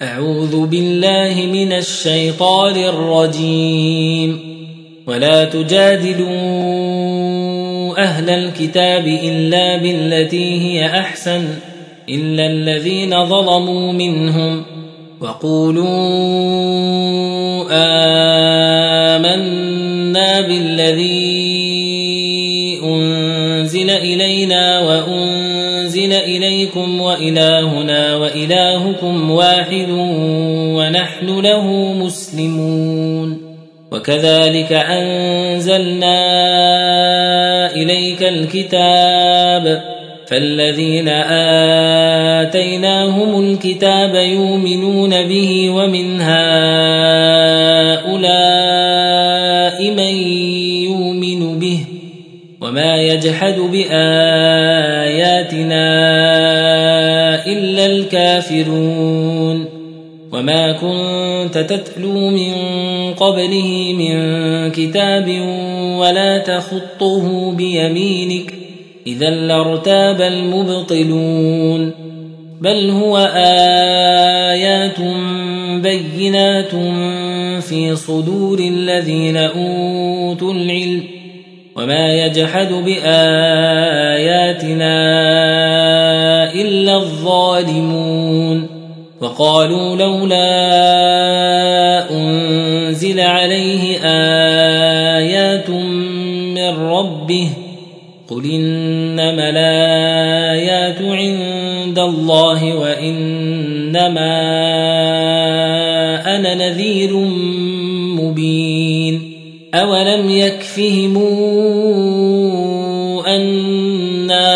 أعوذ بالله من الشيطان الرجيم. ولا تجادلوا أهل الكتاب إلا بالتي هي أحسن إلا الذين ظلموا منهم وقولوا آمنا بالذي أنزل إلينا وأنزل إليكم وإلهنا وإلهكم واحد ونحن له مسلمون. وكذلك أنزلنا إليك الكتاب فالذين آتيناهم الكتاب يؤمنون به ومن هؤلاء من يؤمن به وما يجحد بآياتنا إلا الكافرون. وما كنت تتلو من قبله من كتاب ولا تخطه بيمينك إذا لارتاب المبطلون. بل هو آيات بينات في صدور الذين أوتوا العلم وما يجحد بآياتنا إلا الظالمون. وقالوا لولا أنزل عليه آيات من ربه قل إنما الآيات عند الله وإنما أنا نذير مبين. أولم يكفهم أنا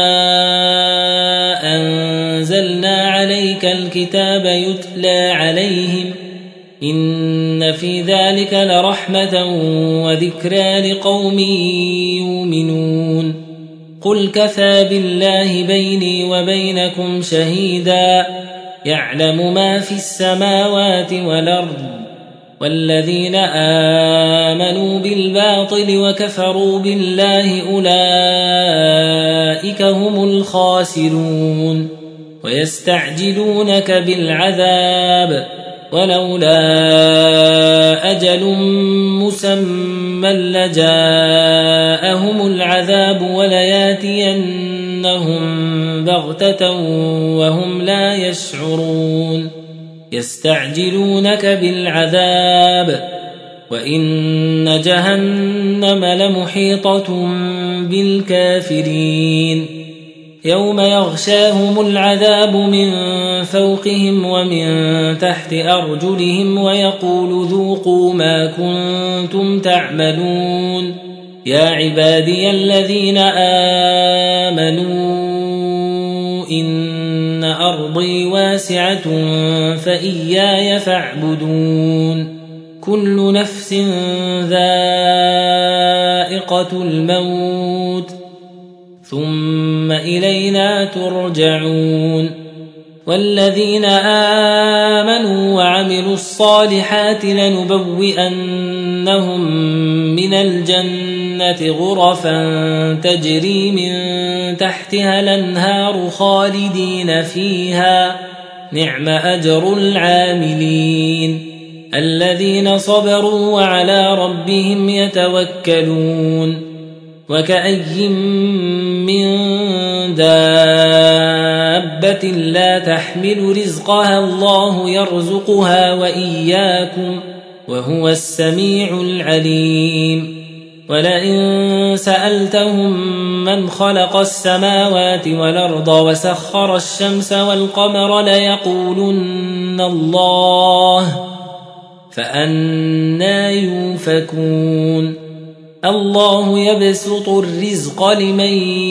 أنزلنا عليك الكتاب يتلى عليهم إن في ذلك لرحمة وذكرى لقوم يؤمنون. قل كفى بالله بيني وبينكم شهيدا يعلم ما في السماوات والأرض والذين آمنوا بالباطل وكفروا بالله أولئك هم الخاسرون. ويستعجلونك بالعذاب ولولا أجل مسمى لجاءهم العذاب ولياتينهم بغتة وهم لا يشعرون. يستعجلونك بالعذاب وإن جهنم لمحيطة بالكافرين. يوم يغشاهم العذاب من فوقهم ومن تحت أرجلهم ويقول ذوقوا ما كنتم تعملون. يا عبادي الذين آمنوا إن أرضي واسعة فإياي فاعبدون. كل نفس ذائقة الموت ثم إلينا ترجعون. والذين آمنوا وعملوا الصالحات لنبوئنهم من الجنة غرفا تجري من تحتها الأنهار خالدين فيها نعم أجر العاملين الذين صبروا وعلى ربهم يتوكلون. وكأي من دابة لا تحمل رزقها الله يرزقها وإياكم وهو السميع العليم. ولئن سألتهم من خلق السماوات والأرض وسخر الشمس والقمر ليقولن الله فأنى يؤفكون. الله يبسط الرزق لمن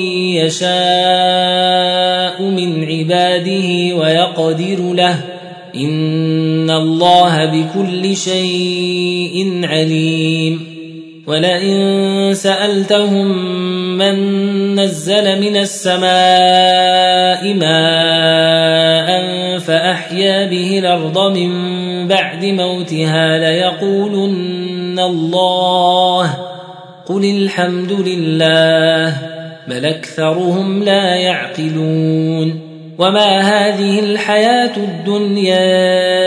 يشاء من عباده ويقدر له إن الله بكل شيء عليم. ولئن سألتهم من نزل من السماء ماء فأحيا به الأرض من بعد موتها ليقولن الله قل الحمد لله بل أكثرهم لا يعقلون. وما هذه الحياة الدنيا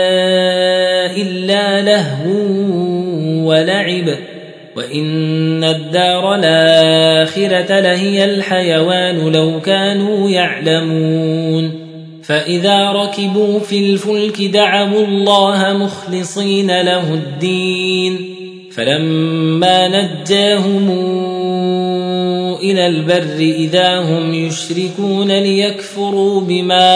إلا لهو ولعب وإن الدار الآخرة لهي الحيوان لو كانوا يعلمون فإذا ركبوا في الفلك دعوا الله مخلصين له الدين فلما نجاهم إلى البر إذا هم يشركون ليكفروا بما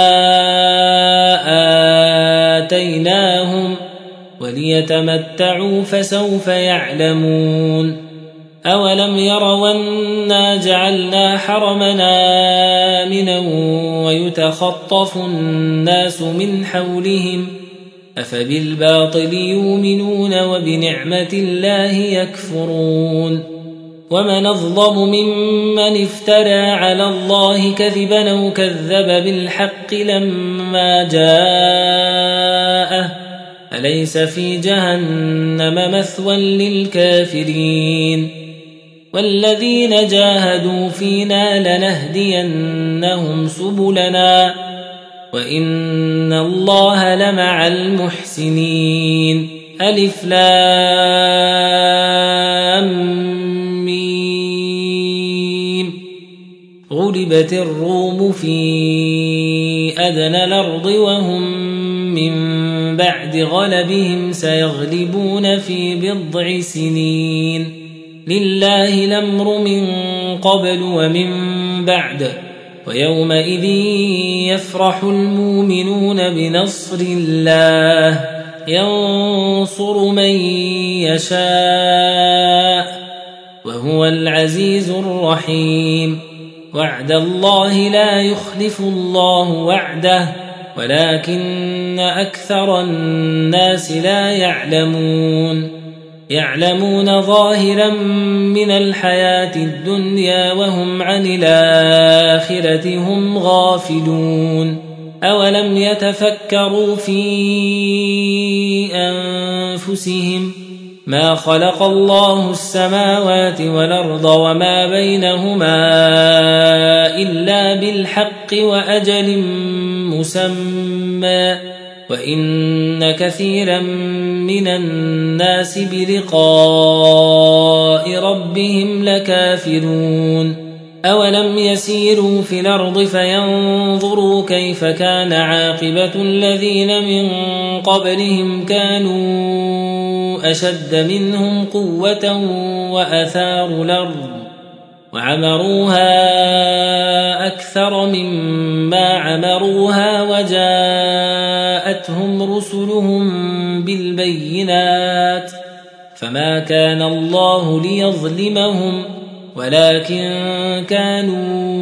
آتيناهم وليتمتعوا فسوف يعلمون أولم يروا أنا جعلنا حرمنا آمنا ويتخطف الناس من حولهم أفبالباطل يؤمنون وبنعمة الله يكفرون ومن أظلم ممن افترى على الله كذبا أو كذب بالحق لما جاءه أليس في جهنم مثوى للكافرين والذين جاهدوا فينا لنهدينهم سبلنا وإن الله لمع المحسنين ألف لام ميم غلبت الروم في أدنى الأرض وهم من بعد غلبهم سيغلبون في بضع سنين لله الأمر من قبل ومن بعد ويومئذ يفرح المؤمنون بنصر الله ينصر من يشاء وهو العزيز الرحيم وعد الله لا يخلف الله وعده ولكن أكثر الناس لا يعلمون ظاهرا من الحياة الدنيا وهم عن الآخرة هم غافلون أولم يتفكروا في أنفسهم ما خلق الله السماوات والأرض وما بينهما إلا بالحق وأجل مسمى وإن كثيرا من الناس بلقاء ربهم لكافرون أولم يسيروا في الأرض فينظروا كيف كان عاقبة الذين من قبلهم كانوا أشد منهم قوة وأثاروا الأرض وعمروها أكثر مما عمروها وجاءتهم رسلهم بالبينات فما كان الله ليظلمهم ولكن كانوا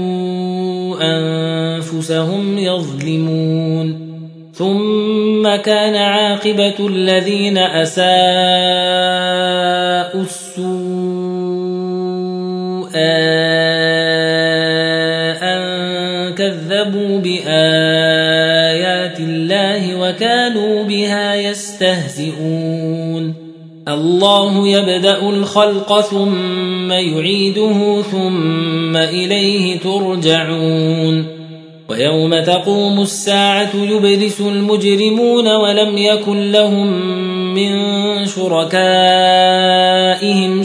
أنفسهم يظلمون ثم كان عاقبة الذين أساءوا السوء أن كذبوا بآيات الله وكانوا بها يستهزئون الله يبدأ الخلق ثم يعيده ثم إليه ترجعون ويوم تقوم الساعة يبلس المجرمون ولم يكن لهم من شركائهم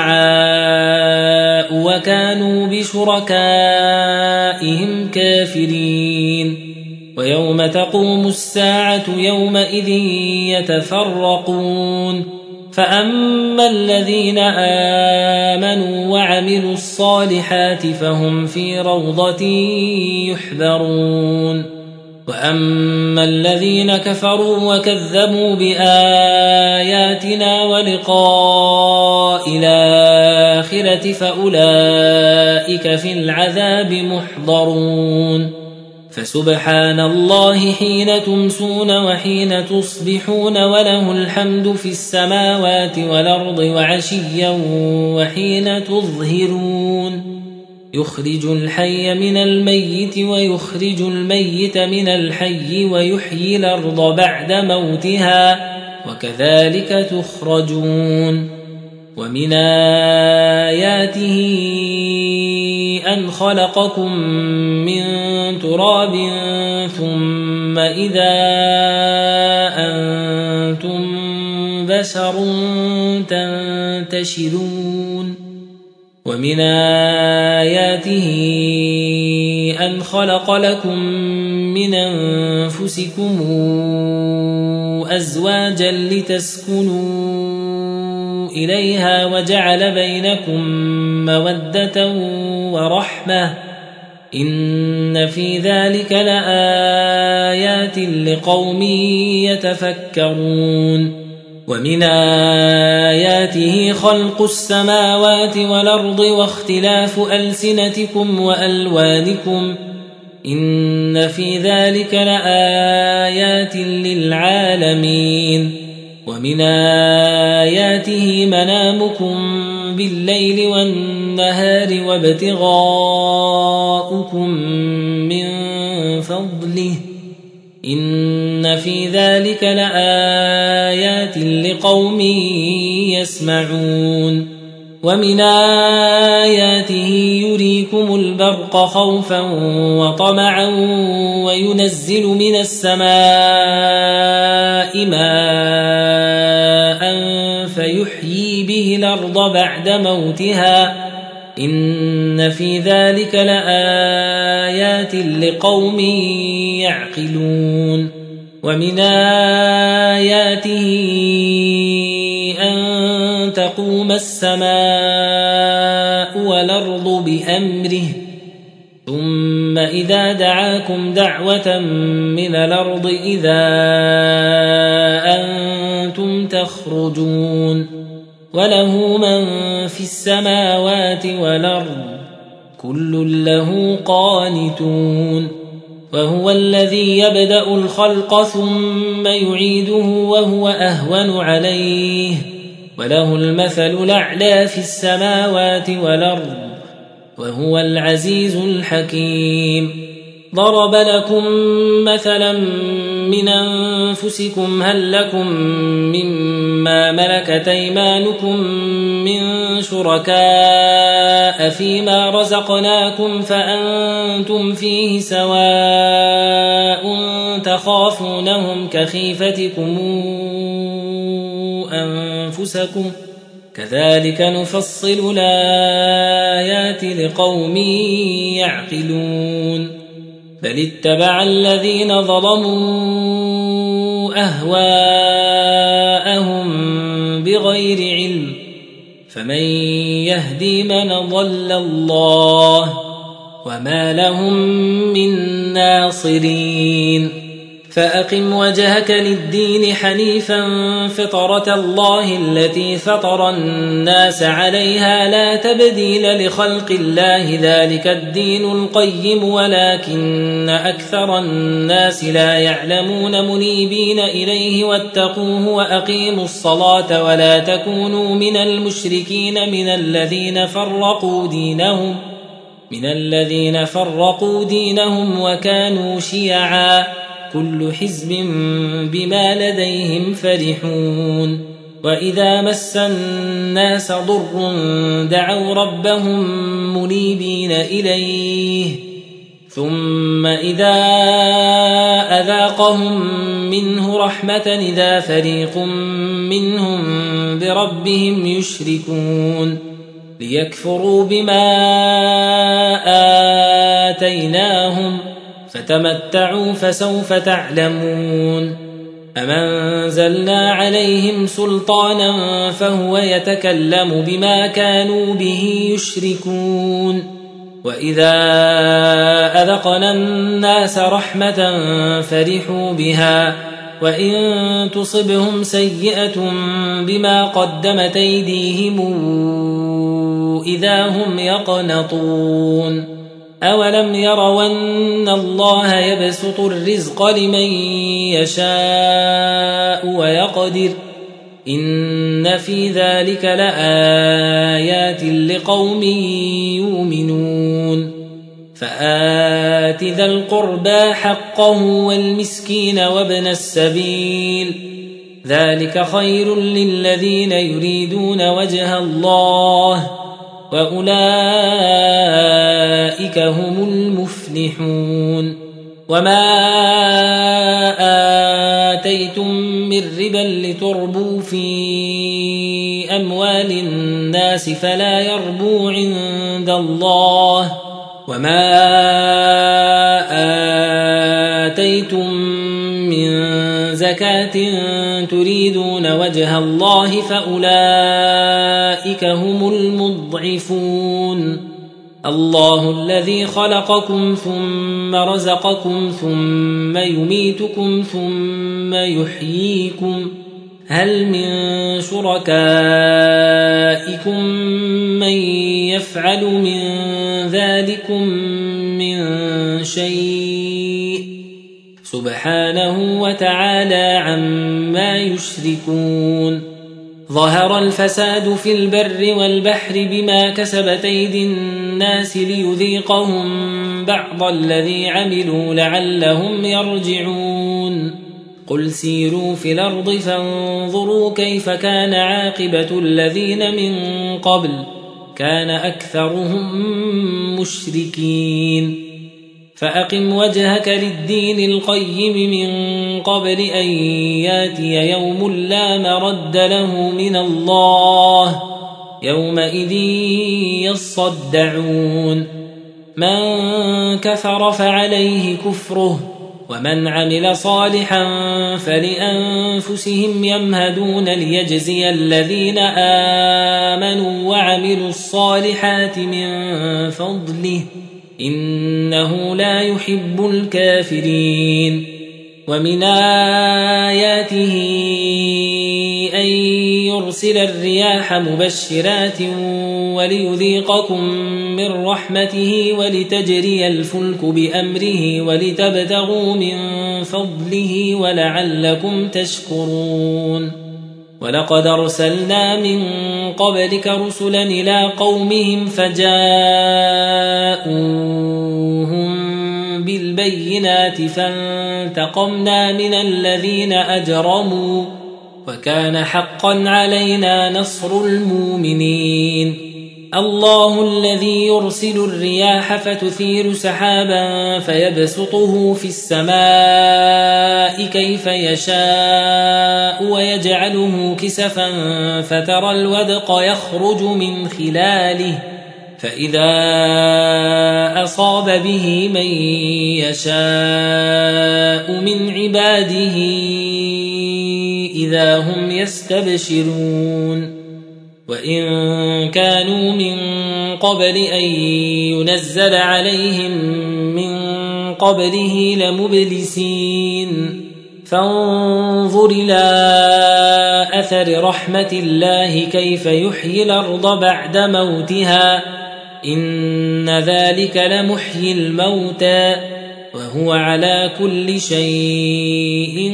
شفعاء وكانوا بشركائهم كافرين ويوم تقوم الساعة يومئذ يتفرقون فأما الذين آمنوا وعملوا الصالحات فهم في روضة يحبرون وأما الذين كفروا وكذبوا بآياتنا ولقاء الآخرة فأولئك في العذاب محضرون فسبحان الله حين تمسون وحين تصبحون وله الحمد في السماوات والأرض وعشيا وحين تظهرون يخرج الحي من الميت ويخرج الميت من الحي ويحيي الأرض بعد موتها وكذلك تخرجون ومن آياته أن خلقكم من تراب ثم إذا أنتم بشر تنتشرون ومن آياته أن خلق لكم من أنفسكم أزواجا لتسكنوا إليها وجعل بينكم مودة ورحمة إن في ذلك لآيات لقوم يتفكرون ومن آياته خلق السماوات والأرض واختلاف ألسنتكم وألوانكم إن في ذلك لآيات للعالمين ومن آياته منامكم بالليل والنهار وابتغاؤكم من فضله إن في ذلك لآيات لقوم يسمعون ومن آياته يريكم البرق خوفا وطمعا وينزل من السماء ماء فيحيي به الأرض بعد موتها إن في ذلك لآيات لقوم يعقلون ومن آياته أن تقوم السماء والأرض بأمره ثم إذا دعاكم دعوة من الأرض إذا أنتم تخرجون وله من في السماوات والأرض كل له قانتون وهو الذي يبدأ الخلق ثم يعيده وهو أهون عليه وله المثل الأعلى في السماوات والأرض وهو العزيز الحكيم ضرب لكم مثلا من أنفسكم هل لكم مما ملكت أيمانكم من شركاء فيما رزقناكم فأنتم فيه سواء تخافونهم كخيفتكم أنفسكم كذلك نفصل الآيات لقوم يعقلون بل اتبع الذين ظلموا أهواءهم بغير علم فمن يهدي من ضل الله وما لهم من ناصرين فأقم وجهك للدين حنيفا فطرة الله التي فطر الناس عليها لا تبديل لخلق الله ذلك الدين القيم ولكن أكثر الناس لا يعلمون منيبين إليه واتقوه وأقيموا الصلاة ولا تكونوا من المشركين من الذين فرقوا دينهم وكانوا شيعا كل حزب بما لديهم فرحون وإذا مس الناس ضر دعوا ربهم منيبين إليه ثم إذا أذاقهم منه رحمة إذا فريق منهم بربهم يشركون ليكفروا بما آتيناهم فتمتعوا فسوف تعلمون أم أنزلنا عليهم سلطانا فهو يتكلم بما كانوا به يشركون وإذا أذقنا الناس رحمة فرحوا بها وإن تصبهم سيئة بما قدمت أيديهم إذا هم يقنطون أولم يروا أن الله يبسط الرزق لمن يشاء ويقدر إن في ذلك لآيات لقوم يؤمنون فآت ذا القربى حقه والمسكين وابن السبيل ذلك خير للذين يريدون وجه الله وأولئك هم المفلحون وما آتيتم من ربا لتربوا في أموال الناس فلا يربو عند الله وما آتيتم من زكاة تريدون وجه الله فأولئك هم المضعفون الله الذي خلقكم ثم رزقكم ثم يميتكم ثم يحييكم هل من شركائكم من يفعل من ذلكم من شيء سبحانه وتعالى عما يشركون ظهر الفساد في البر والبحر بما كسبت أيدي الناس ليذيقهم بعض الذي عملوا لعلهم يرجعون قل سيروا في الأرض فانظروا كيف كان عاقبة الذين من قبل كان أكثرهم مشركين فأقم وجهك للدين القيم من قبل أن ياتي يوم لا مرد له من الله يومئذ يصدعون من كفر فعليه كفره ومن عمل صالحا فلأنفسهم يمهدون ليجزي الذين آمنوا وعملوا الصالحات من فضله إنه لا يحب الكافرين ومن آياته أن يرسل الرياح مبشرات وليذيقكم من رحمته ولتجري الفلك بأمره ولتبتغوا من فضله ولعلكم تشكرون ولقد أرسلنا من قبلك رسلا إلى قومهم فجاءوهم بالبينات فانتقمنا من الذين أجرموا وكان حقا علينا نصر المؤمنين الله الذي يرسل الرياح فتثير سحابا فيبسطه في السماء كيف يشاء ويجعله كسفا فترى الودق يخرج من خلاله فإذا أصاب به من يشاء من عباده إذا هم يستبشرون وإن كانوا من قبل أن ينزل عليهم من قبله لمبلسين فانظر إلى أثر رحمة الله كيف يحيي الأرض بعد موتها إن ذلك لمحيي الموتى وهو على كل شيء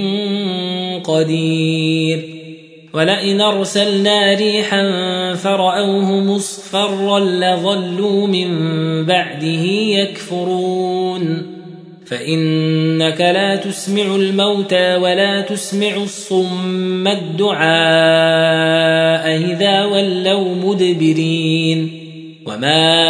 قدير ولئن أرسلنا ريحا فرأوه مصفرا لظلوا من بعده يكفرون فإنك لا تسمع الموتى ولا تسمع الصم الدعاء إذا ولوا مدبرين وما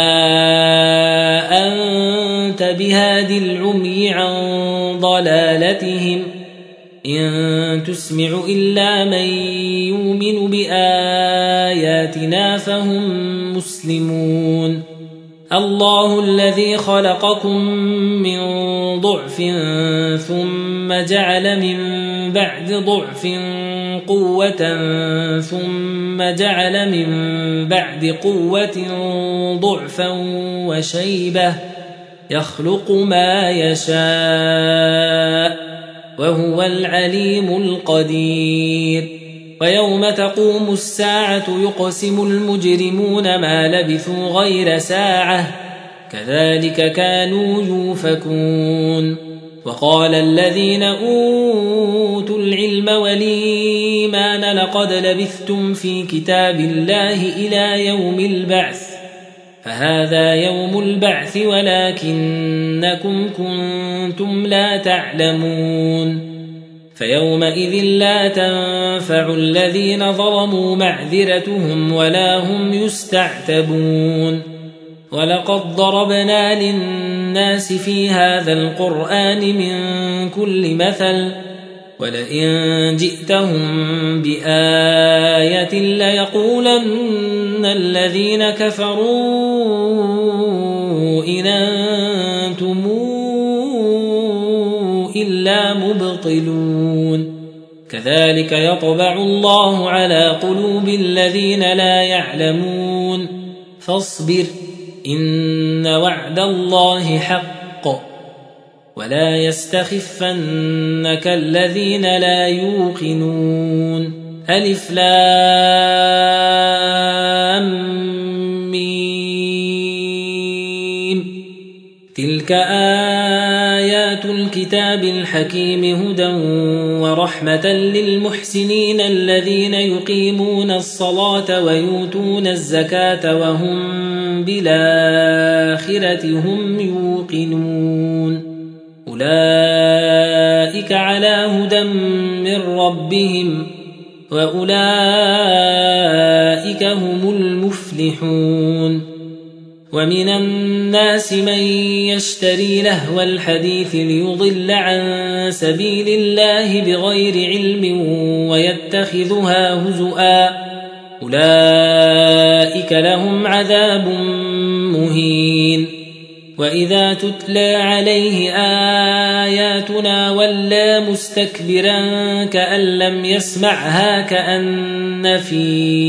أنت بهاد العمي عن ضلالتهم إن تسمع إلا من يؤمن بآياتنا فهم مسلمون الله الذي خلقكم من ضعف ثم جعل من بعد ضعف قوة ثم جعل من بعد قوة ضعفا وشيبة يخلق ما يشاء وهو العليم القدير ويوم تقوم الساعة يقسم المجرمون ما لبثوا غير ساعة كذلك كانوا يؤفكون وقال الذين أوتوا العلم والإيمان لقد لبثتم في كتاب الله إلى يوم البعث فهذا يوم البعث ولكنكم كنتم لا تعلمون فيومئذ لا تنفع الذين ظلموا معذرتهم ولا هم يستعتبون ولقد ضربنا للناس في هذا القرآن من كل مثل ولئن جئتهم بآية ليقولن الذين كفروا إن أنتم إلا مبطلون كذلك يطبع الله على قلوب الذين لا يعلمون فاصبر إن وعد الله حق ولا يستخفنك الذين لا يوقنون ألف لام ميم تلك آيات الكتاب الحكيم هدى ورحمة للمحسنين الذين يقيمون الصلاة ويؤتون الزكاة وهم بالآخرة هم يوقنون أولئك على هدى من ربهم وأولئك هم المفلحون ومن الناس من يشتري لهو الحديث ليضل عن سبيل الله بغير علم ويتخذها هزؤا أولئك لهم عذاب مهين وإذا تتلى عليه آياتنا ولى مستكبرا كأن لم يسمعها كأن في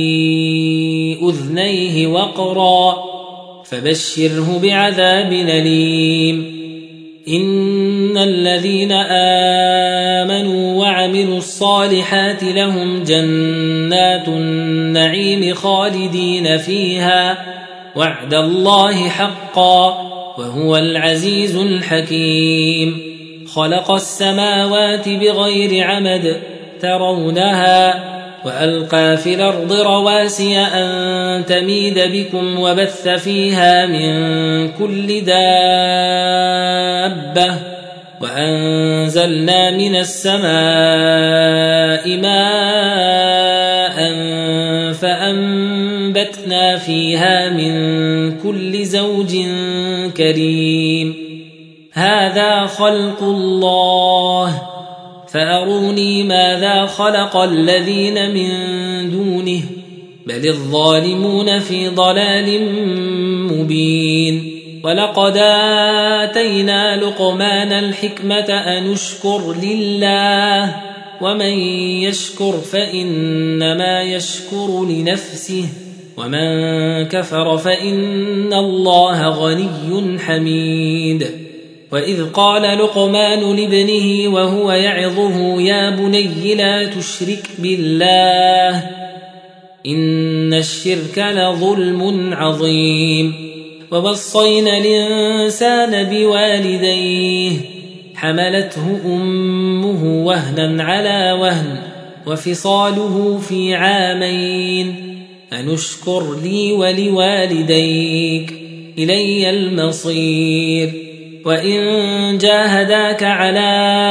أذنيه وقرا فبشره بعذاب أليم إن الذين آمنوا وعملوا الصالحات لهم جنات النعيم خالدين فيها وعد الله حقا وهو العزيز الحكيم خلق السماوات بغير عمد ترونها وألقى في الأرض رواسي أن تميد بكم وبث فيها من كل دابة وأنزلنا من السماء ماء فأنبتنا فيها من كل زوج كريم هذا خلق الله فأروني ماذا خلق الذين من دونه بل الظالمون في ضلال مبين ولقد آتينا لقمان الحكمة أن اشكر لله ومن يشكر فإنما يشكر لنفسه ومن كفر فإن الله غني حميد وإذ قال لقمان لابنه وهو يعظه يا بني لا تشرك بالله إن الشرك لظلم عظيم ووصينا الإنسان بوالديه حملته أمه وهنا على وهن وفصاله في عامين أن اشكر لي ولوالديك إلي المصير وإن جاهداك على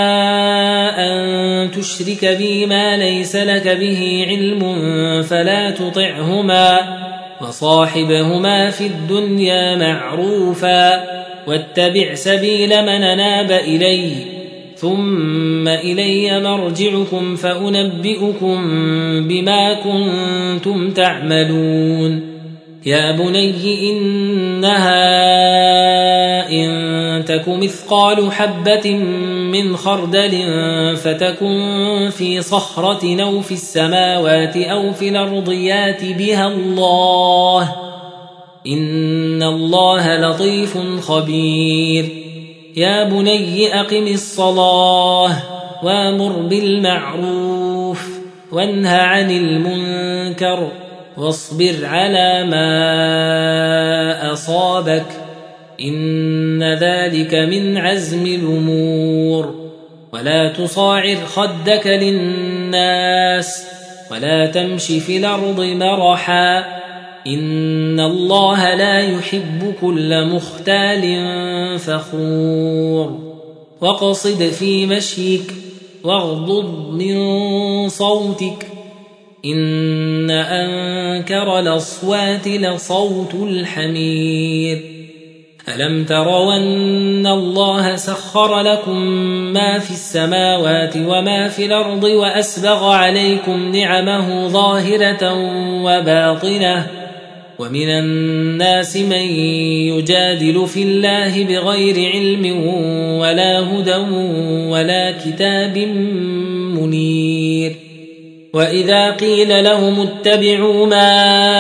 أن تشرك بي ما ليس لك به علم فلا تطعهما وصاحبهما في الدنيا معروفا واتبع سبيل من أناب إلي ثم إلي مرجعكم فأنبئكم بما كنتم تعملون يا بني إنها إن تك مثقال حبة من خردل فتكن في صخرة أو في السماوات أو في الأرض يات بها الله إن الله لطيف خبير يا بني أقم الصلاة وامر بالمعروف وانه عن المنكر واصبر على ما أصابك إن ذلك من عزم الأمور ولا تصاعر خدك للناس ولا تمش في الأرض مرحا إن الله لا يحب كل مختال فخور واقصد في مشيك واغضض من صوتك إن أنكر الأصوات لصوت الحمير ألم تروا أن الله سخر لكم ما في السماوات وما في الأرض وأسبغ عليكم نعمه ظاهرة وباطنة ومن الناس من يجادل في الله بغير علم ولا هدى ولا كتاب منير وإذا قيل لهم اتبعوا ما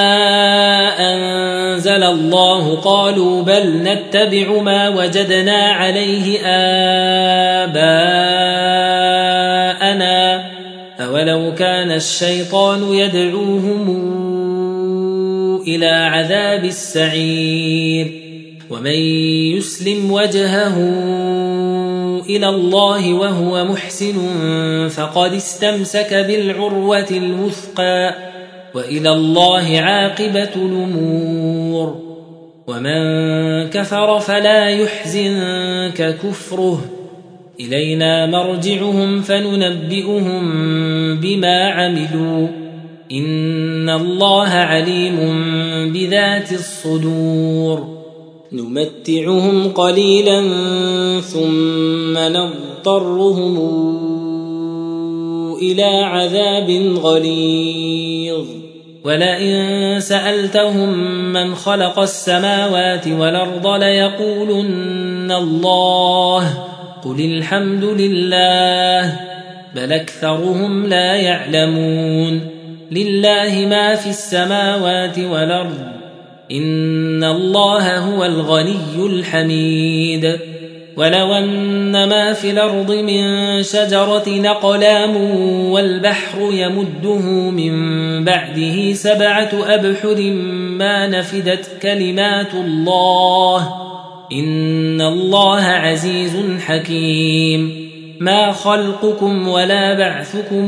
أنزل الله قالوا بل نتبع ما وجدنا عليه آباءنا أولو كان الشيطان يدعوهم إلى عذاب السعير ومن يسلم وجهه إلى الله وهو محسن فقد استمسك بالعروة الوثقى وإلى الله عاقبة الأمور ومن كفر فلا يحزنك كفره إلينا مرجعهم فننبئهم بما عملوا إن الله عليم بذات الصدور نمتعهم قليلا ثم نضطرهم إلى عذاب غليظ ولئن سألتهم من خلق السماوات والأرض ليقولن الله قل الحمد لله بل أكثرهم لا يعلمون لله ما في السماوات والأرض إن الله هو الغني الحميد ولو أن ما في الأرض من شجرة أقلام والبحر يمده من بعده 7 أبحر ما نفدت كلمات الله إن الله عزيز حكيم ما خلقكم ولا بعثكم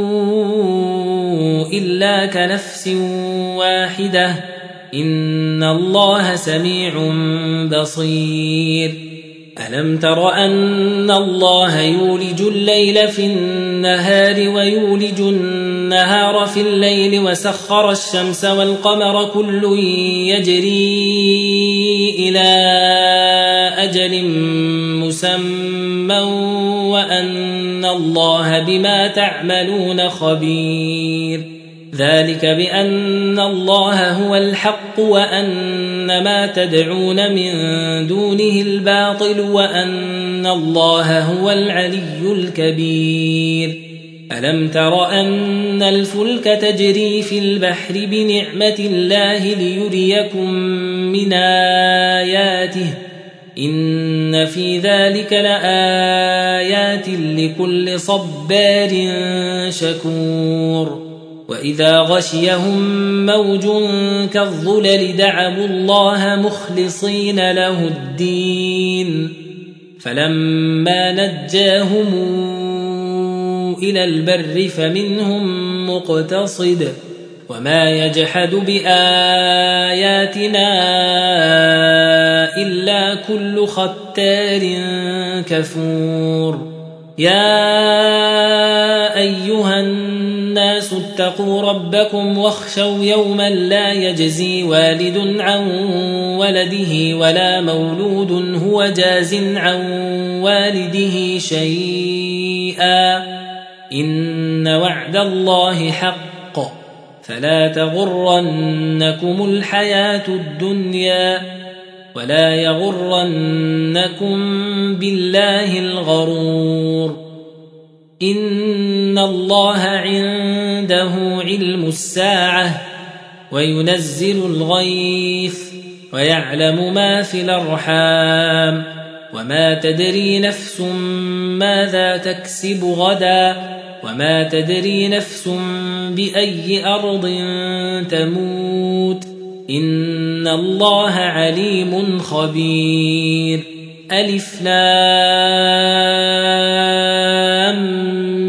إلا كنفس واحدة إن الله سميع بصير ألم تر أن الله يولج الليل في النهار ويولج النهار في الليل وسخر الشمس والقمر كل يجري إلى أجل مسمى وأن الله بما تعملون خبير ذلك بأن الله هو الحق وأن ما تدعون من دونه الباطل وأن الله هو العلي الكبير ألم تر أن الفلك تجري في البحر بنعمة الله ليريكم من آياته إن في ذلك لآيات لكل صبار شكور وإذا غشيهم موج كالظلل دعوا الله مخلصين له الدين فلما نجاهم إلى البر فمنهم مقتصد وما يجحد بآياتنا إلا كل ختار كفور يا أيها الناس اتقوا ربكم واخشوا يوما لا يجزي والد عن ولده ولا مولود هو جاز عن والده شيئا إن وعد الله حق فلا تغرنكم الحياة الدنيا ولا يغرنكم بالله الغرور إن الله عنده علم الساعة وينزل الغيث ويعلم ما في الأرحام وما تدري نفس ماذا تكسب غدا وما تدري نفس بأي أرض تموت إن الله عليم خبير ألف لام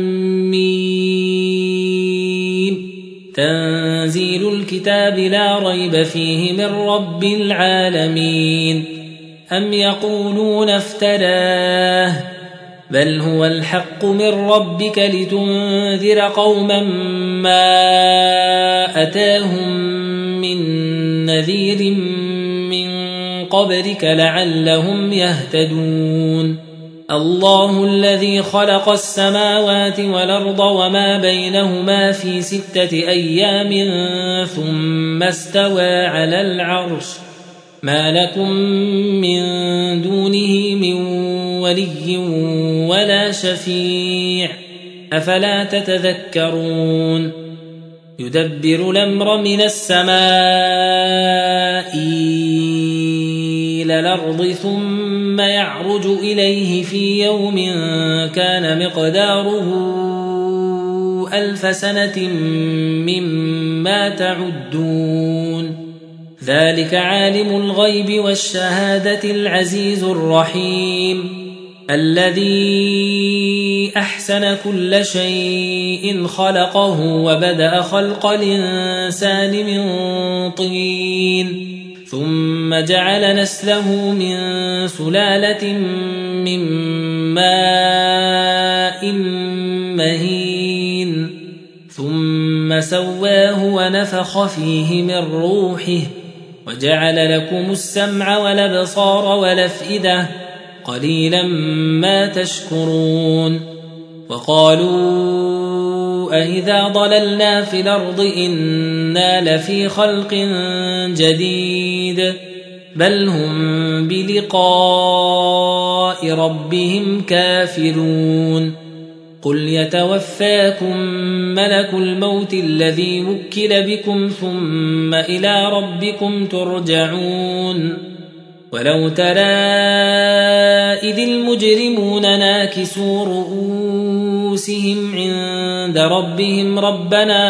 ميم تنزيل الكتاب لا ريب فيه من رب العالمين أم يقولون افتراه بل هو الحق من ربك لتنذر قوما ما أتاهم من نذير من قبلك لعلهم يهتدون الله الذي خلق السماوات والأرض وما بينهما في 6 أيام ثم استوى على العرش ما لكم من دونه من ولي ولا شفيع أفلا تتذكرون يدبر الأمر من السماء إلى الأرض ثم يعرج إليه في يوم كان مقداره 1000 سنة مما تعدون ذلك عالم الغيب والشهادة العزيز الرحيم الذي أحسن كل شيء خلقه وبدأ خلق الإنسان من طين ثم جعل نسله من سلالة من ماء مهين ثم سواه ونفخ فيه من روحه وجعل لكم السمع والأبصار والأفئدة قليلا ما تشكرون وقالوا أإذا ضللنا في الأرض إنا لفي خلق جديد بل هم بلقاء ربهم كافرون قل يتوفاكم ملك الموت الذي وكل بكم ثم إلى ربكم ترجعون ولو ترى إذ المجرمون ناكسوا رؤوسهم عند ربهم ربنا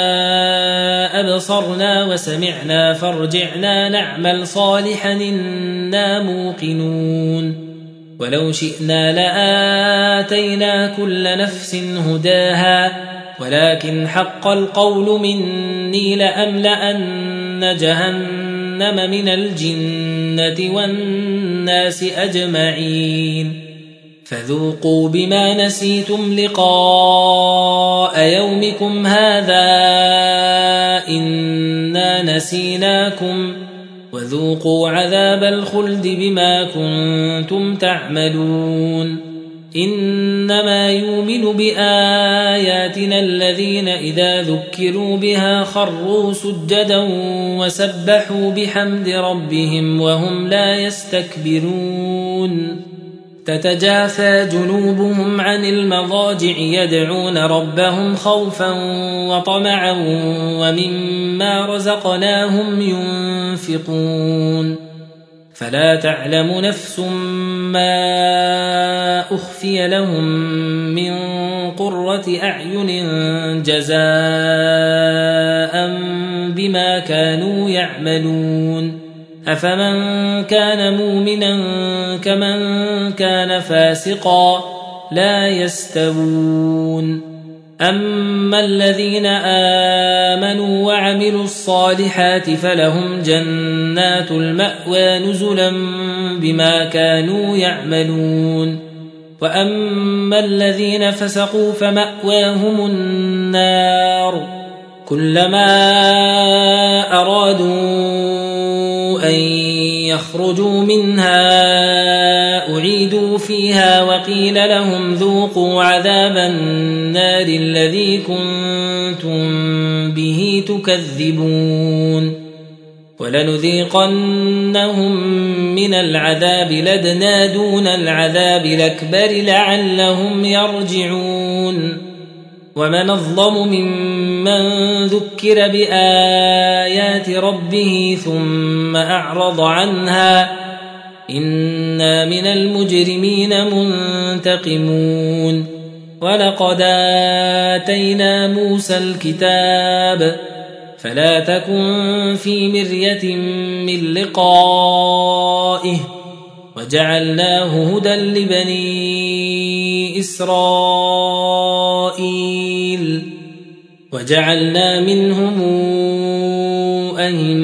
أبصرنا وسمعنا فارجعنا نعمل صالحا إنا موقنون ولو شئنا لآتينا كل نفس هداها ولكن حق القول مني لأملأن جهنم من الجنة والناس أجمعين فذوقوا بما نسيتم لقاء يومكم هذا إنا نسيناكم وذوقوا عذاب الخلد بما كنتم تعملون إنما يؤمن بآياتنا الذين إذا ذكروا بها خروا سجدا وسبحوا بحمد ربهم وهم لا يستكبرون تتجافى جنوبهم عن المضاجع يدعون ربهم خوفا وطمعا ومما رزقناهم ينفقون فلا تعلم نفس ما أخفي لهم من قرة أعين جزاء بما كانوا يعملون أفمن كان مؤمنا كمن كان فاسقا لا يستوون أما الذين آمنوا وعملوا الصالحات فلهم جنات المأوى نزلا بما كانوا يعملون وأما الذين فسقوا فمأواهم النار كلما أرادوا أن يخرجوا منها أعيدوا فيها وقيل لهم ذوقوا عذاب النار الذي كنتم به تكذبون ولنذيقنهم من العذاب لدنا دون العذاب الأكبر لعلهم يرجعون ومن أظلم ممن ذكر بآيات ربه ثم أعرض عنها إنا من المجرمين منتقمون ولقد آتينا موسى الكتاب فلا تكن في مرية من لقائه وجعلناه هدى لبني إسرائيل وجعلنا منهم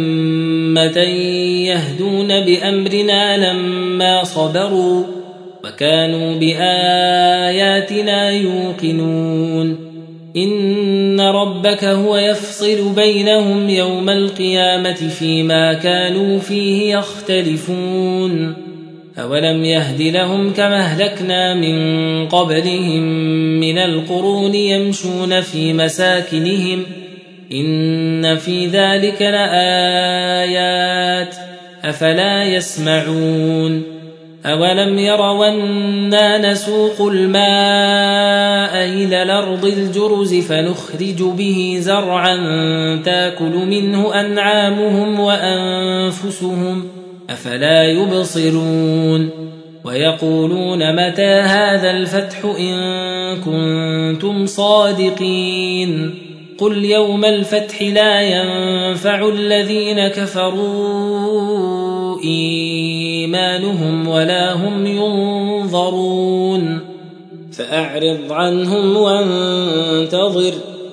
أئمة يهدون بأمرنا لما صبروا وكانوا بآياتنا يوقنون إن ربك هو يفصل بينهم يوم القيامة فيما كانوا فيه يختلفون أولم يهد لهم كما أهلكنا من قبلهم من القرون يمشون في مساكنهم إن في ذلك لآيات أفلا يسمعون أولم يروا أنا نسوق الماء إلى الأرض الجرز فنخرج به زرعا تاكل منه أنعامهم وأنفسهم أفلا يبصرون ويقولون متى هذا الفتح إن كنتم صادقين قل يوم الفتح لا ينفع الذين كفروا إيمانهم ولا هم ينظرون فأعرض عنهم وانتظر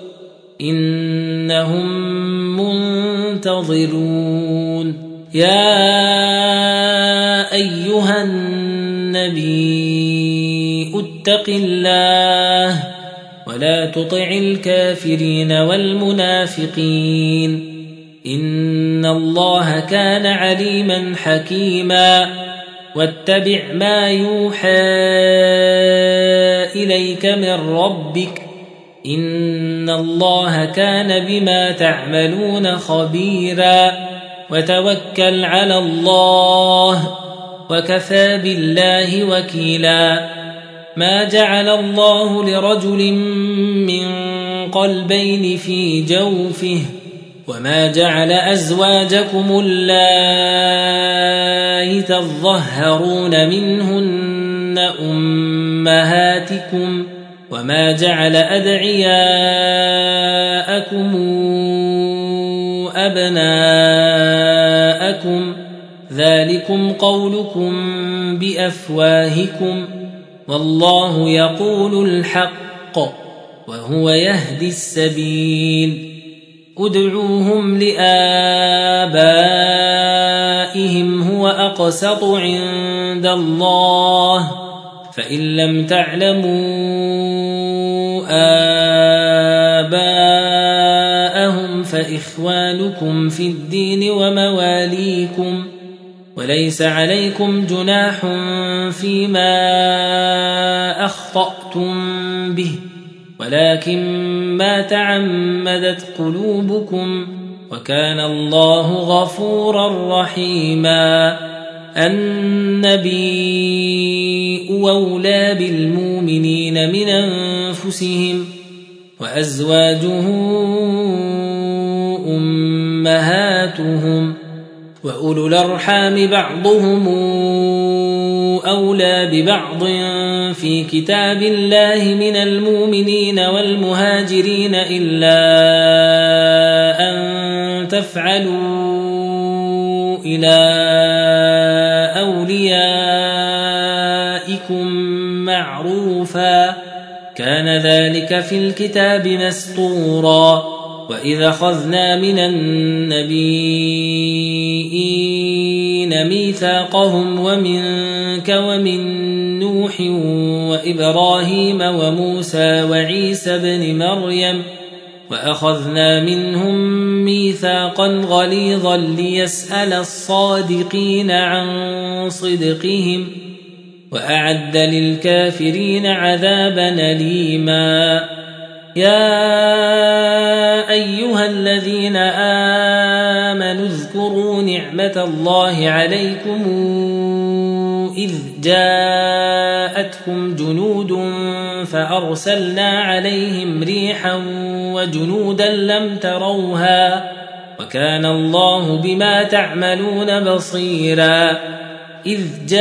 إنهم منتظرون يا أيها النبي اتق الله ولا تطع الكافرين والمنافقين إن الله كان عليما حكيما واتبع ما يوحى إليك من ربك إن الله كان بما تعملون خبيرا وتوكل على الله وكفى بالله وكيلا ما جعل الله لرجل من قلبين في جوفه وما جعل أزواجكم اللائي تظهرون منهن أمهاتكم وما جعل أدعياءكم أبناءكم ذلكم قولكم بأفواهكم والله يقول الحق وهو يهدي السبيل ادعوهم لآبائهم هو أقسط عند الله فإن لم تعلموا آباءهم فإخوانكم في الدين ومواليكم وليس عليكم جناح فيما أخطأتم به ولكن ما تعمدت قلوبكم وكان الله غفورا رحيما النبي أولى بالمؤمنين من أنفسهم وأزواجه أمهاتهم وأولو الأرحام بعضهم أولى ببعض في كتاب الله من المؤمنين والمهاجرين إلا أن تفعلوا إلى أوليائكم معروفا كان ذلك في الكتاب مسطورا وإذا أخذنا من النبيين ميثاقهم ومنك ومن نوح وإبراهيم وموسى وعيسى بن مريم وأخذنا منهم ميثاقا غليظا ليسأل الصادقين عن صدقهم وأعد للكافرين عذابا أليما يا أيها الذين آمنوا اذكروا نعمة الله عليكم إذ جاءتكم جنود فأرسلنا عليهم ريحا وجنودا لم تروها وكان الله بما تعملون بصيرا إذ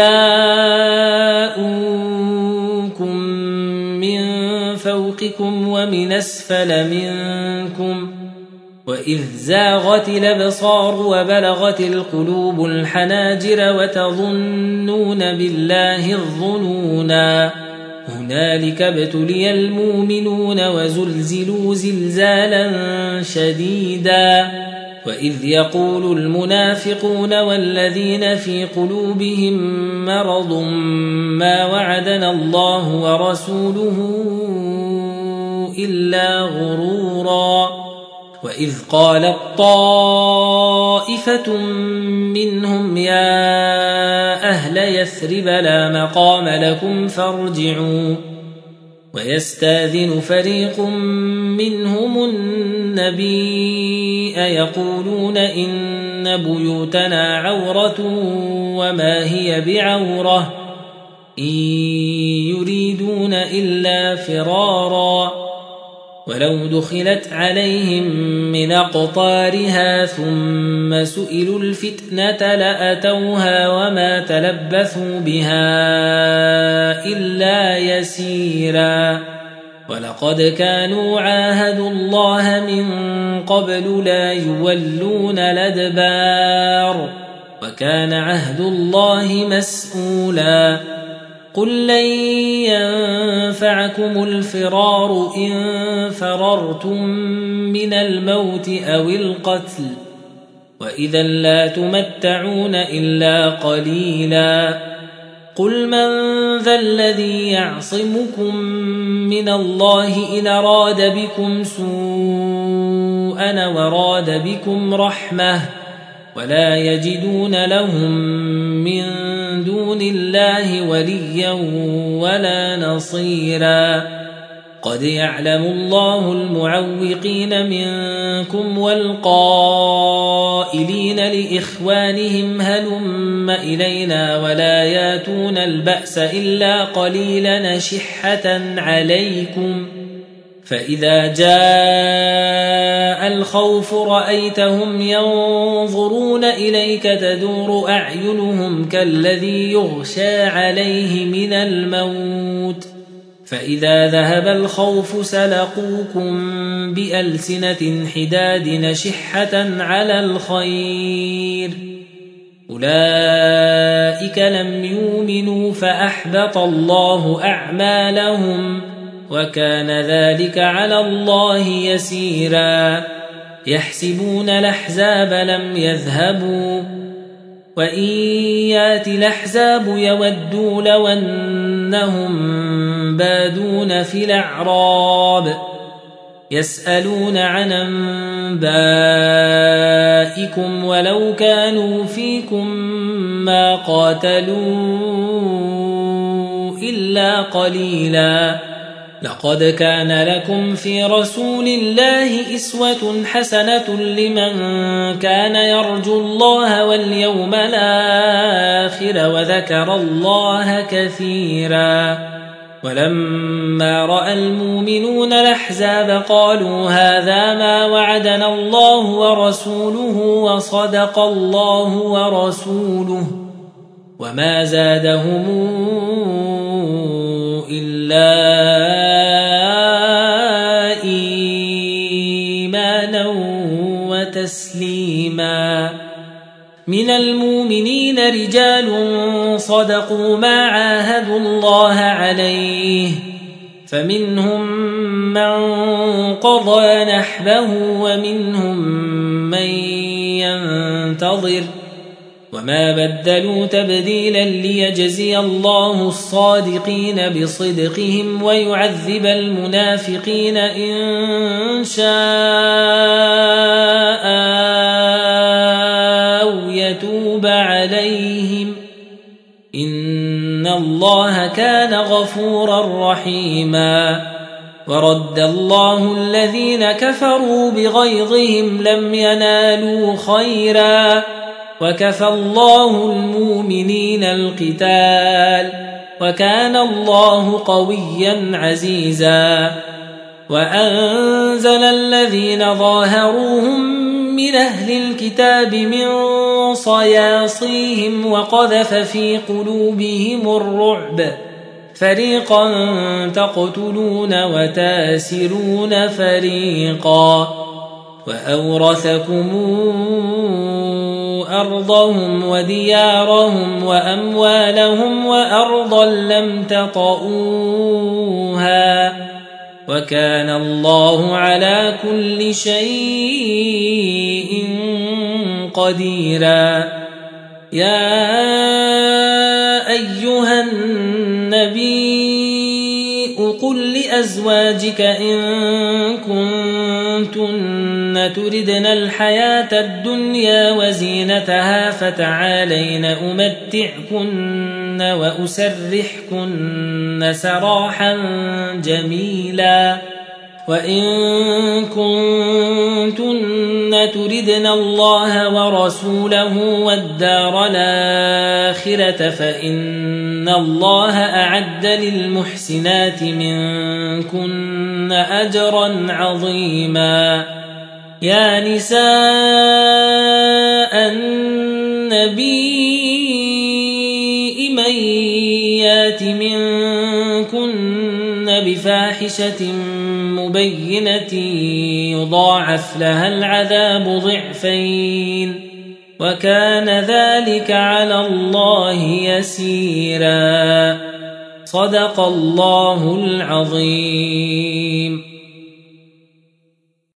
جاءوكم من فوقكم ومن أسفل منكم وإذ زاغت الأبصار وبلغت القلوب الحناجر وتظنون بالله الظنونا هنالك ابتلي المؤمنون وزلزلوا زلزالا شديدا وإذ يقول المنافقون والذين في قلوبهم مرض ما وعدنا الله ورسوله إلا غرورا وإذ قالت طائفة منهم يا أهل يثرب لا مقام لكم فارجعوا ويستاذن فريق منهم النبي يقولون إن بيوتنا عورة وما هي بعورة إن يريدون إلا فرارا ولو دخلت عليهم من أقطارها ثم سئلوا الفتنة لأتوها وما تلبثوا بها إلا يسيرا ولقد كانوا عاهدوا الله من قبل لا يولون الأدبار وكان عهد الله مسؤولا قل لن ينفعكم الفرار إن فررتم من الموت أو القتل وإذا لا تمتعون إلا قليلا قل من ذا الذي يعصمكم من الله إن أراد بكم سوءا وراد بكم رحمة ولا يجدون لهم من دون الله وليا ولا نصيرا قد يعلم الله المعوقين منكم والقائلين لإخوانهم هلم إلينا ولا ياتون البأس إلا قليلا نشحة عليكم فإذا جاء الخوف رأيتهم ينظرون إليك تدور أعينهم كالذي يغشى عليه من الموت فإذا ذهب الخوف سلقوكم بألسنة حداد نشحة على الخير أولئك لم يؤمنوا فأحبط الله أعمالهم وكان ذلك على الله يسيرا يحسبون الأحزاب لم يذهبوا وإن يات الأحزاب يودوا لو أنهم بادون في الأعراب يسألون عن أنبائكم ولو كانوا فيكم ما قاتلوا إلا قليلا لقد كان لكم في رسول الله أسوة حسنة لمن كان يرجو الله واليوم الآخر وذكر الله كثيرا ولما رأى المؤمنون الأحزاب قالوا هذا ما وعدنا الله ورسوله وصدق الله ورسوله وما زادهم إلا إيمانا وتسليما من المؤمنين رجال صدقوا ما عاهدوا الله عليه فمنهم من قضى نحبه ومنهم من ينتظر وما بدلوا تبديلا ليجزي الله الصادقين بصدقهم ويعذب المنافقين إن شاء أو يتوب عليهم إن الله كان غفورا رحيما ورد الله الذين كفروا بغيظهم لم ينالوا خيرا وكفى الله المؤمنين القتال وكان الله قويا عزيزا وأنزل الذين ظاهروهم من أهل الكتاب من صياصيهم وقذف في قلوبهم الرعب فريقا تقتلون وتاسرون فريقا وأورثكم أرضهم وديارهم وأموالهم وأرضا لم تطئوها وكان الله على كل شيء قديرا يا أيها النبي قل لأزواجك إن كنتن تردن الحياة الدنيا وزينتها فتعالين أمتعكن وأسرحكن سراحا جميلا وإن كنتن تردن الله ورسوله والدار الآخرة فإن الله أعد للمحسنات منكن أجرا عظيما يا نساء النبي من يات منكن بفاحشة مبينة يضاعف لها العذاب ضعفين وكان ذلك على الله يسيرا صدق الله العظيم.